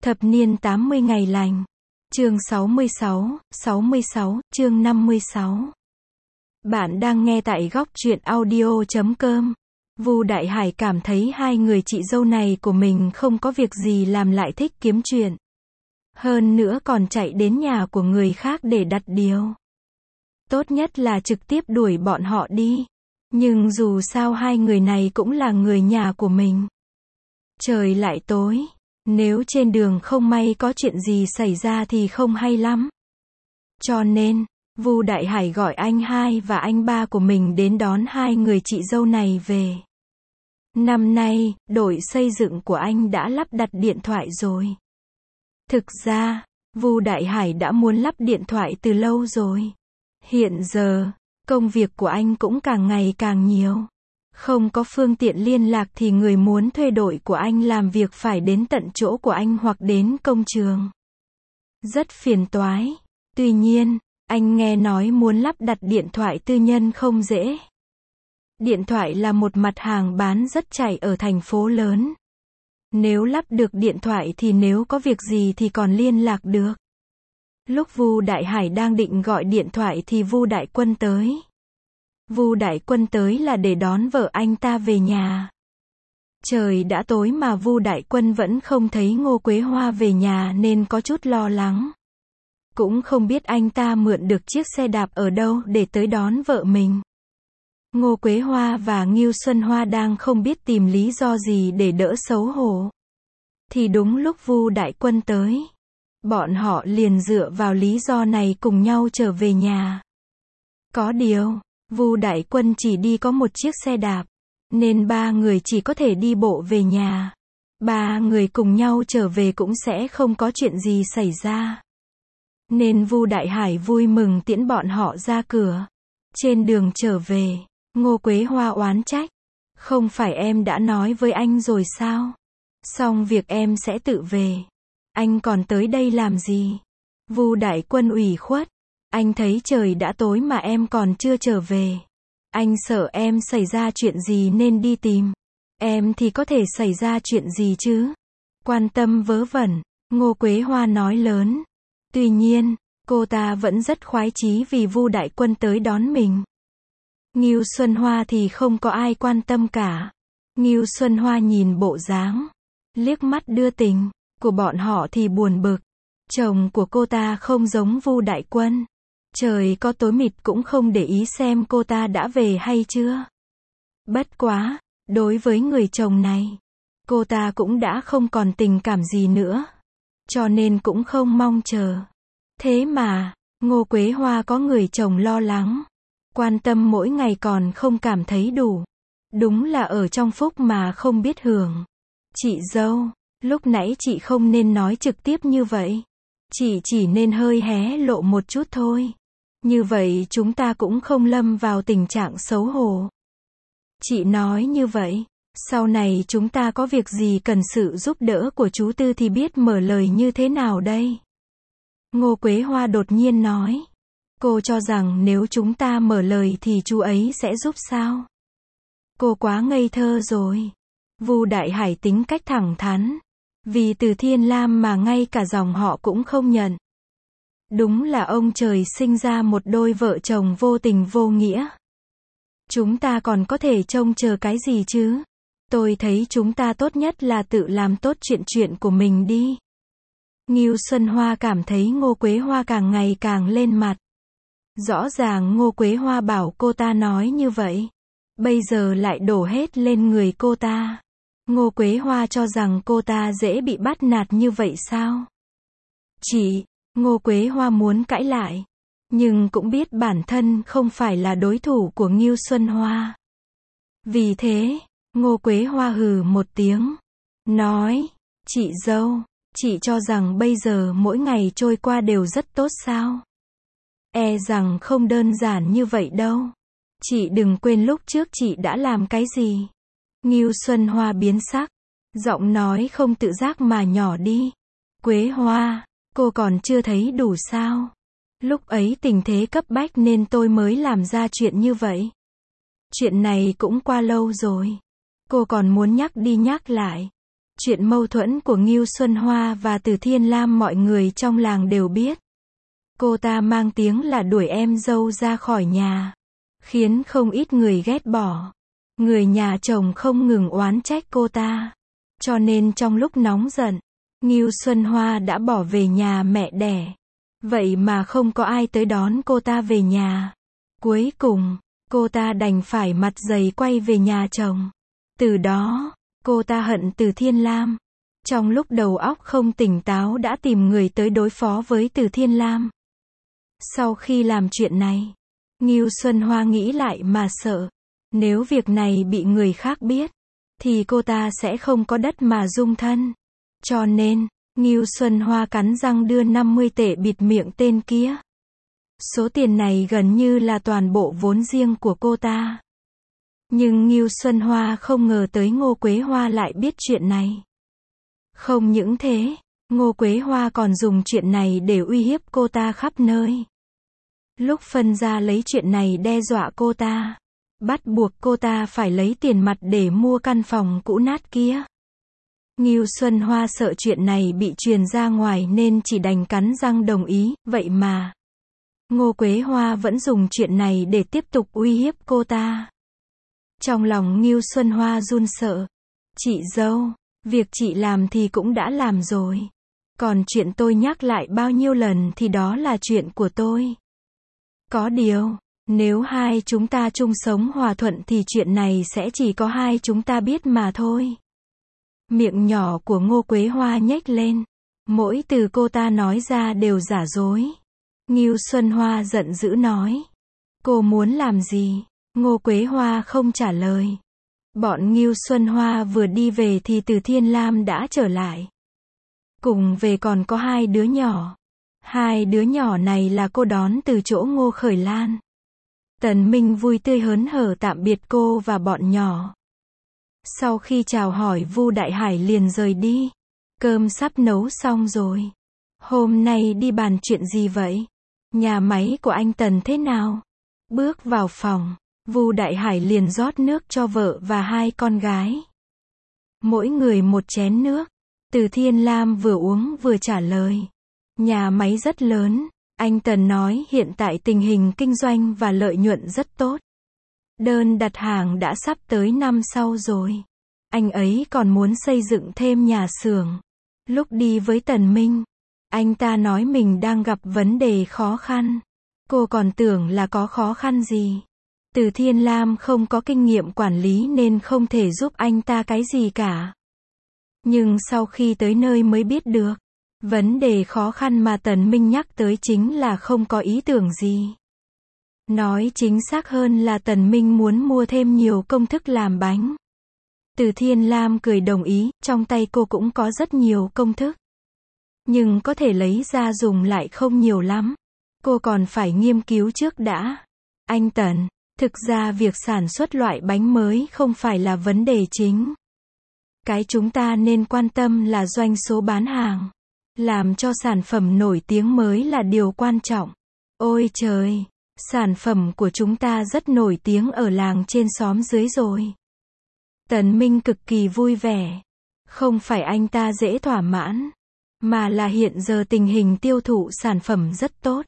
Thập niên 80 ngày lành. Chương 66, chương 56. Bạn đang nghe tại góc truyện audio.com. Vu Đại Hải cảm thấy hai người chị dâu này của mình không có việc gì làm lại thích kiếm chuyện. Hơn nữa còn chạy đến nhà của người khác để đặt điều. Tốt nhất là trực tiếp đuổi bọn họ đi. Nhưng dù sao hai người này cũng là người nhà của mình. Trời lại tối. Nếu trên đường không may có chuyện gì xảy ra thì không hay lắm. Cho nên, Vu Đại Hải gọi anh hai và anh ba của mình đến đón hai người chị dâu này về. Năm nay, đội xây dựng của anh đã lắp đặt điện thoại rồi. Thực ra, Vu Đại Hải đã muốn lắp điện thoại từ lâu rồi. Hiện giờ, công việc của anh cũng càng ngày càng nhiều. Không có phương tiện liên lạc thì người muốn thuê đội của anh làm việc phải đến tận chỗ của anh hoặc đến công trường. Rất phiền toái. Tuy nhiên, anh nghe nói muốn lắp đặt điện thoại tư nhân không dễ. Điện thoại là một mặt hàng bán rất chạy ở thành phố lớn. Nếu lắp được điện thoại thì nếu có việc gì thì còn liên lạc được. Lúc Vu Đại Hải đang định gọi điện thoại thì Vu Đại Quân tới. Vu Đại Quân tới là để đón vợ anh ta về nhà. Trời đã tối mà Vu Đại Quân vẫn không thấy Ngô Quế Hoa về nhà nên có chút lo lắng. Cũng không biết anh ta mượn được chiếc xe đạp ở đâu để tới đón vợ mình. Ngô Quế Hoa và Ngưu Xuân Hoa đang không biết tìm lý do gì để đỡ xấu hổ. Thì đúng lúc Vu Đại Quân tới, bọn họ liền dựa vào lý do này cùng nhau trở về nhà. Có điều, Vu Đại Quân chỉ đi có một chiếc xe đạp, nên ba người chỉ có thể đi bộ về nhà. Ba người cùng nhau trở về cũng sẽ không có chuyện gì xảy ra. Nên Vu Đại Hải vui mừng tiễn bọn họ ra cửa. Trên đường trở về, Ngô Quế Hoa oán trách. Không phải em đã nói với anh rồi sao? Xong việc em sẽ tự về. Anh còn tới đây làm gì? Vu Đại Quân ủy khuất. Anh thấy trời đã tối mà em còn chưa trở về. Anh sợ em xảy ra chuyện gì nên đi tìm. Em thì có thể xảy ra chuyện gì chứ? Quan tâm vớ vẩn, Ngô Quế Hoa nói lớn. Tuy nhiên, cô ta vẫn rất khoái chí vì Vu Đại Quân tới đón mình. Ngưu Xuân Hoa thì không có ai quan tâm cả. Ngưu Xuân Hoa nhìn bộ dáng, liếc mắt đưa tình, của bọn họ thì buồn bực. Chồng của cô ta không giống Vu Đại Quân. Trời có tối mịt cũng không để ý xem cô ta đã về hay chưa. Bất quá, đối với người chồng này, cô ta cũng đã không còn tình cảm gì nữa. Cho nên cũng không mong chờ. Thế mà, Ngô Quế Hoa có người chồng lo lắng, quan tâm mỗi ngày còn không cảm thấy đủ. Đúng là ở trong phúc mà không biết hưởng. Chị dâu, lúc nãy chị không nên nói trực tiếp như vậy. Chị chỉ nên hơi hé lộ một chút thôi. Như vậy chúng ta cũng không lâm vào tình trạng xấu hổ. Chị nói như vậy, sau này chúng ta có việc gì cần sự giúp đỡ của chú Tư thì biết mở lời như thế nào đây? Ngô Quế Hoa đột nhiên nói. Cô cho rằng nếu chúng ta mở lời thì chú ấy sẽ giúp sao? Cô quá ngây thơ rồi. Vu Đại Hải tính cách thẳng thắn. Vì Từ Thiên Lam mà ngay cả dòng họ cũng không nhận. Đúng là ông trời sinh ra một đôi vợ chồng vô tình vô nghĩa. Chúng ta còn có thể trông chờ cái gì chứ? Tôi thấy chúng ta tốt nhất là tự làm tốt chuyện của mình đi. Ngưu Xuân Hoa cảm thấy Ngô Quế Hoa càng ngày càng lên mặt. Rõ ràng Ngô Quế Hoa bảo cô ta nói như vậy. Bây giờ lại đổ hết lên người cô ta. Ngô Quế Hoa cho rằng cô ta dễ bị bắt nạt như vậy sao? Ngô Quế Hoa muốn cãi lại. Nhưng cũng biết bản thân không phải là đối thủ của Ngưu Xuân Hoa. Vì thế, Ngô Quế Hoa hừ một tiếng. Nói, chị dâu, chị cho rằng bây giờ mỗi ngày trôi qua đều rất tốt sao? E rằng không đơn giản như vậy đâu. Chị đừng quên lúc trước chị đã làm cái gì. Ngưu Xuân Hoa biến sắc. Giọng nói không tự giác mà nhỏ đi. Quế Hoa, cô còn chưa thấy đủ sao? Lúc ấy tình thế cấp bách nên tôi mới làm ra chuyện như vậy. Chuyện này cũng qua lâu rồi. Cô còn muốn nhắc đi nhắc lại. Chuyện mâu thuẫn của Ngưu Xuân Hoa và Từ Thiên Lam mọi người trong làng đều biết. Cô ta mang tiếng là đuổi em dâu ra khỏi nhà, khiến không ít người ghét bỏ. Người nhà chồng không ngừng oán trách cô ta. Cho nên trong lúc nóng giận, Ngưu Xuân Hoa đã bỏ về nhà mẹ đẻ. Vậy mà không có ai tới đón cô ta về nhà. Cuối cùng, cô ta đành phải mặt dày quay về nhà chồng. Từ đó, cô ta hận Từ Thiên Lam. Trong lúc đầu óc không tỉnh táo đã tìm người tới đối phó với Từ Thiên Lam. Sau khi làm chuyện này, Ngưu Xuân Hoa nghĩ lại mà sợ. Nếu việc này bị người khác biết, thì cô ta sẽ không có đất mà dung thân. Cho nên, Ngưu Xuân Hoa cắn răng đưa 50 tệ bịt miệng tên kia. Số tiền này gần như là toàn bộ vốn riêng của cô ta. Nhưng Ngưu Xuân Hoa không ngờ tới Ngô Quế Hoa lại biết chuyện này. Không những thế, Ngô Quế Hoa còn dùng chuyện này để uy hiếp cô ta khắp nơi. Lúc phân ra lấy chuyện này đe dọa cô ta, bắt buộc cô ta phải lấy tiền mặt để mua căn phòng cũ nát kia. Ngưu Xuân Hoa sợ chuyện này bị truyền ra ngoài nên chỉ đành cắn răng đồng ý, vậy mà Ngô Quế Hoa vẫn dùng chuyện này để tiếp tục uy hiếp cô ta. Trong lòng Ngưu Xuân Hoa run sợ. Chị dâu, việc chị làm thì cũng đã làm rồi. Còn chuyện tôi nhắc lại bao nhiêu lần thì đó là chuyện của tôi. Có điều, nếu hai chúng ta chung sống hòa thuận thì chuyện này sẽ chỉ có hai chúng ta biết mà thôi. Miệng nhỏ của Ngô Quế Hoa nhếch lên. Mỗi từ cô ta nói ra đều giả dối. Ngưu Xuân Hoa giận dữ nói. Cô muốn làm gì? Ngô Quế Hoa không trả lời. Bọn Ngưu Xuân Hoa vừa đi về thì Từ Thiên Lam đã trở lại. Cùng về còn có hai đứa nhỏ. Hai đứa nhỏ này là cô đón từ chỗ Ngô Khởi Lan. Tần Minh vui tươi hớn hở tạm biệt cô và bọn nhỏ. Sau khi chào hỏi Vu Đại Hải liền rời đi. Cơm sắp nấu xong rồi. Hôm nay đi bàn chuyện gì vậy? Nhà máy của anh Tần thế nào? Bước vào phòng, Vu Đại Hải liền rót nước cho vợ và hai con gái. Mỗi người một chén nước. Từ Thiên Lam vừa uống vừa trả lời. Nhà máy rất lớn. Anh Tần nói hiện tại tình hình kinh doanh và lợi nhuận rất tốt. Đơn đặt hàng đã sắp tới năm sau rồi. Anh ấy còn muốn xây dựng thêm nhà xưởng. Lúc đi với Tần Minh, anh ta nói mình đang gặp vấn đề khó khăn. Cô còn tưởng là có khó khăn gì. Từ Thiên Lam không có kinh nghiệm quản lý nên không thể giúp anh ta cái gì cả. Nhưng sau khi tới nơi mới biết được, vấn đề khó khăn mà Tần Minh nhắc tới chính là không có ý tưởng gì. Nói chính xác hơn là Tần Minh muốn mua thêm nhiều công thức làm bánh. Từ Thiên Lam cười đồng ý, trong tay cô cũng có rất nhiều công thức. Nhưng có thể lấy ra dùng lại không nhiều lắm. Cô còn phải nghiên cứu trước đã. Anh Tần, thực ra việc sản xuất loại bánh mới không phải là vấn đề chính. Cái chúng ta nên quan tâm là doanh số bán hàng. Làm cho sản phẩm nổi tiếng mới là điều quan trọng. Ôi trời, sản phẩm của chúng ta rất nổi tiếng ở làng trên xóm dưới rồi. Tần Minh cực kỳ vui vẻ. Không phải anh ta dễ thỏa mãn, mà là hiện giờ tình hình tiêu thụ sản phẩm rất tốt.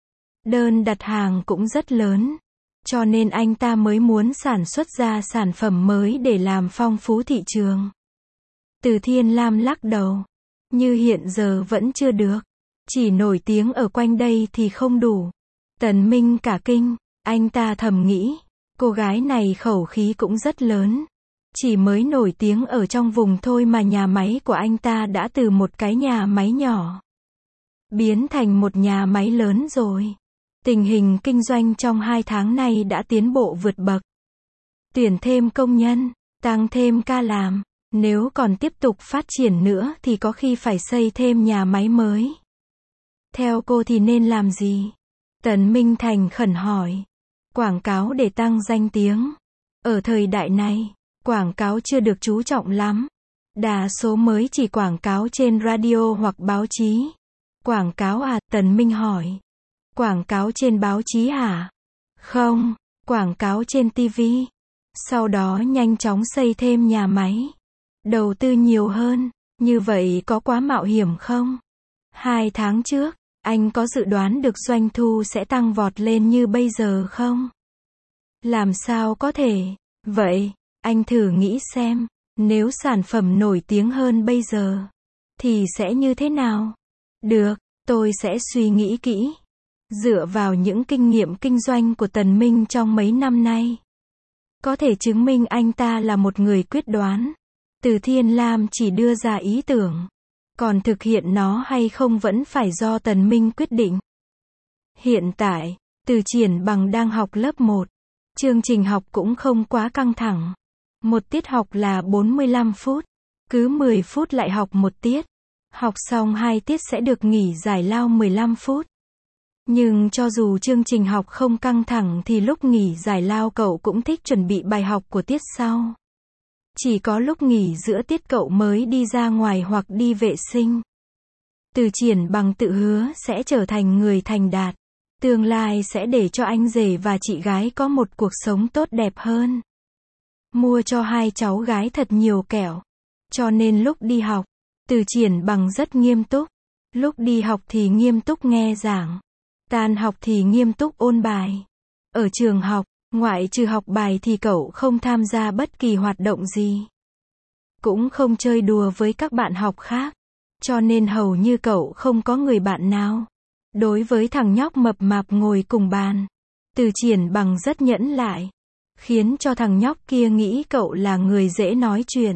Đơn đặt hàng cũng rất lớn. Cho nên anh ta mới muốn sản xuất ra sản phẩm mới để làm phong phú thị trường. Từ Thiên Lam lắc đầu. Như hiện giờ vẫn chưa được. Chỉ nổi tiếng ở quanh đây thì không đủ. Tần Minh cả kinh. Anh ta thầm nghĩ. Cô gái này khẩu khí cũng rất lớn. Chỉ mới nổi tiếng ở trong vùng thôi mà nhà máy của anh ta đã từ một cái nhà máy nhỏ biến thành một nhà máy lớn rồi. Tình hình kinh doanh trong 2 tháng này đã tiến bộ vượt bậc. Tuyển thêm công nhân, tăng thêm ca làm. Nếu còn tiếp tục phát triển nữa thì có khi phải xây thêm nhà máy mới. Theo cô thì nên làm gì? Tần Minh thành khẩn hỏi. Quảng cáo để tăng danh tiếng. Ở thời đại này, quảng cáo chưa được chú trọng lắm. Đa số mới chỉ quảng cáo trên radio hoặc báo chí. Quảng cáo à? Tần Minh hỏi. Quảng cáo trên báo chí hả? Không, quảng cáo trên TV. Sau đó nhanh chóng xây thêm nhà máy. đầu tư nhiều hơn, như vậy có quá mạo hiểm không? 2 tháng trước, anh có dự đoán được doanh thu sẽ tăng vọt lên như bây giờ không? Làm sao có thể? Vậy, anh thử nghĩ xem, nếu sản phẩm nổi tiếng hơn bây giờ, thì sẽ như thế nào? Được, tôi sẽ suy nghĩ kỹ. Dựa vào những kinh nghiệm kinh doanh của Tần Minh trong mấy năm nay, có thể chứng minh anh ta là một người quyết đoán. Từ Thiên Lam chỉ đưa ra ý tưởng, còn thực hiện nó hay không vẫn phải do Tần Minh quyết định. Hiện tại, Từ Triển Bằng đang học lớp 1. Chương trình học cũng không quá căng thẳng. Một tiết học là 45 phút. Cứ 10 phút lại học một tiết. Học xong 2 tiết sẽ được nghỉ giải lao 15 phút. Nhưng cho dù chương trình học không căng thẳng thì lúc nghỉ giải lao cậu cũng thích chuẩn bị bài học của tiết sau. Chỉ có lúc nghỉ giữa tiết cậu mới đi ra ngoài hoặc đi vệ sinh. Từ Triển Bằng tự hứa sẽ trở thành người thành đạt. Tương lai sẽ để cho anh rể và chị gái có một cuộc sống tốt đẹp hơn. Mua cho 2 cháu gái thật nhiều kẹo. Cho nên lúc đi học, Từ Triển Bằng rất nghiêm túc. Lúc đi học thì nghiêm túc nghe giảng. Tan học thì nghiêm túc ôn bài. Ở trường học, ngoại trừ học bài thì cậu không tham gia bất kỳ hoạt động gì. Cũng không chơi đùa với các bạn học khác. Cho nên hầu như cậu không có người bạn nào. Đối với thằng nhóc mập mạp ngồi cùng bàn, Từ Triển Bằng rất nhẫn lại, khiến cho thằng nhóc kia nghĩ cậu là người dễ nói chuyện,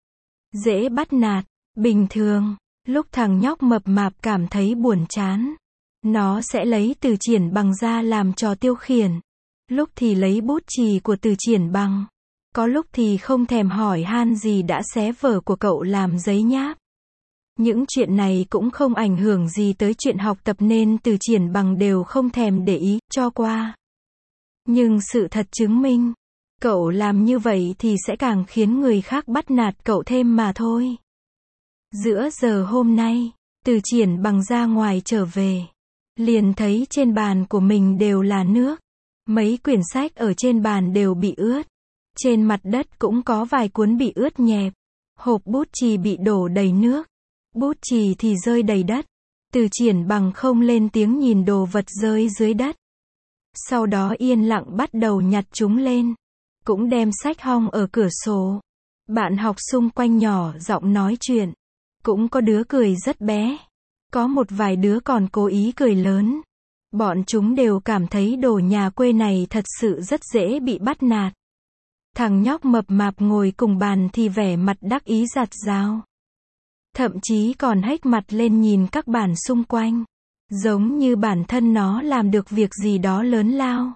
dễ bắt nạt. Bình thường, lúc thằng nhóc mập mạp cảm thấy buồn chán, nó sẽ lấy Từ Triển Bằng ra làm trò tiêu khiển. Lúc thì lấy bút chì của Từ Triển Bằng, có lúc thì không thèm hỏi han gì đã xé vở của cậu làm giấy nháp. Những chuyện này cũng không ảnh hưởng gì tới chuyện học tập nên Từ Triển Bằng đều không thèm để ý, cho qua. Nhưng sự thật chứng minh, cậu làm như vậy thì sẽ càng khiến người khác bắt nạt cậu thêm mà thôi. Giữa giờ hôm nay, Từ Triển Bằng ra ngoài trở về, liền thấy trên bàn của mình đều là nước. Mấy quyển sách ở trên bàn đều bị ướt. Trên mặt đất cũng có vài cuốn bị ướt nhẹp. Hộp bút chì bị đổ đầy nước. Bút chì thì rơi đầy đất. Từ Triển Bằng không lên tiếng nhìn đồ vật rơi dưới đất. Sau đó yên lặng bắt đầu nhặt chúng lên. Cũng đem sách hong ở cửa sổ. Bạn học xung quanh nhỏ giọng nói chuyện. Cũng có đứa cười rất bé. Có một vài đứa còn cố ý cười lớn. Bọn chúng đều cảm thấy đồ nhà quê này thật sự rất dễ bị bắt nạt. Thằng nhóc mập mạp ngồi cùng bàn thì vẻ mặt đắc ý giặt rào. Thậm chí còn hếch mặt lên nhìn các bàn xung quanh. Giống như bản thân nó làm được việc gì đó lớn lao.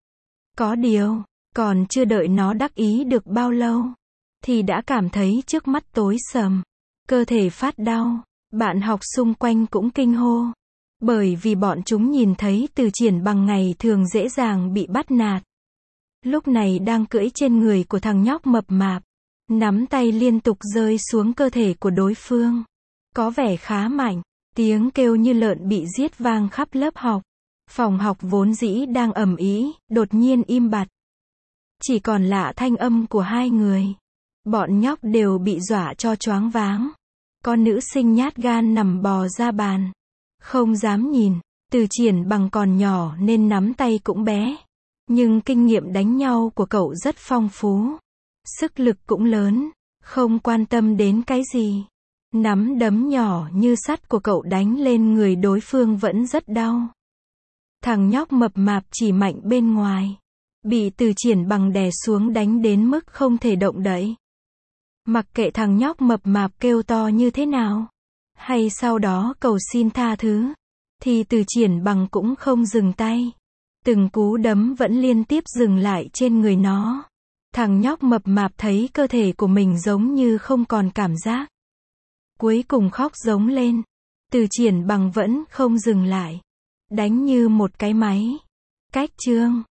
Có điều, còn chưa đợi nó đắc ý được bao lâu, thì đã cảm thấy trước mắt tối sầm. Cơ thể phát đau. Bạn học xung quanh cũng kinh hô. Bởi vì bọn chúng nhìn thấy Từ Triển Bằng ngày thường dễ dàng bị bắt nạt. Lúc này đang cưỡi trên người của thằng nhóc mập mạp. Nắm tay liên tục rơi xuống cơ thể của đối phương. Có vẻ khá mạnh. Tiếng kêu như lợn bị giết vang khắp lớp học. Phòng học vốn dĩ đang ầm ĩ, đột nhiên im bặt. Chỉ còn lạ thanh âm của hai người. Bọn nhóc đều bị dọa cho choáng váng. Con nữ sinh nhát gan nằm bò ra bàn. Không dám nhìn. Từ Triển Bằng còn nhỏ nên nắm tay cũng bé. Nhưng kinh nghiệm đánh nhau của cậu rất phong phú. Sức lực cũng lớn. Không quan tâm đến cái gì. Nắm đấm nhỏ như sắt của cậu đánh lên người đối phương vẫn rất đau. Thằng nhóc mập mạp chỉ mạnh bên ngoài. Bị Từ Triển Bằng đè xuống đánh đến mức không thể động đậy. Mặc kệ thằng nhóc mập mạp kêu to như thế nào, hay sau đó cầu xin tha thứ, thì Từ Triển Bằng cũng không dừng tay. Từng cú đấm vẫn liên tiếp dừng lại trên người nó. Thằng nhóc mập mạp thấy cơ thể của mình giống như không còn cảm giác. Cuối cùng khóc giống lên. Từ Triển Bằng vẫn không dừng lại. Đánh như một cái máy. Cách chương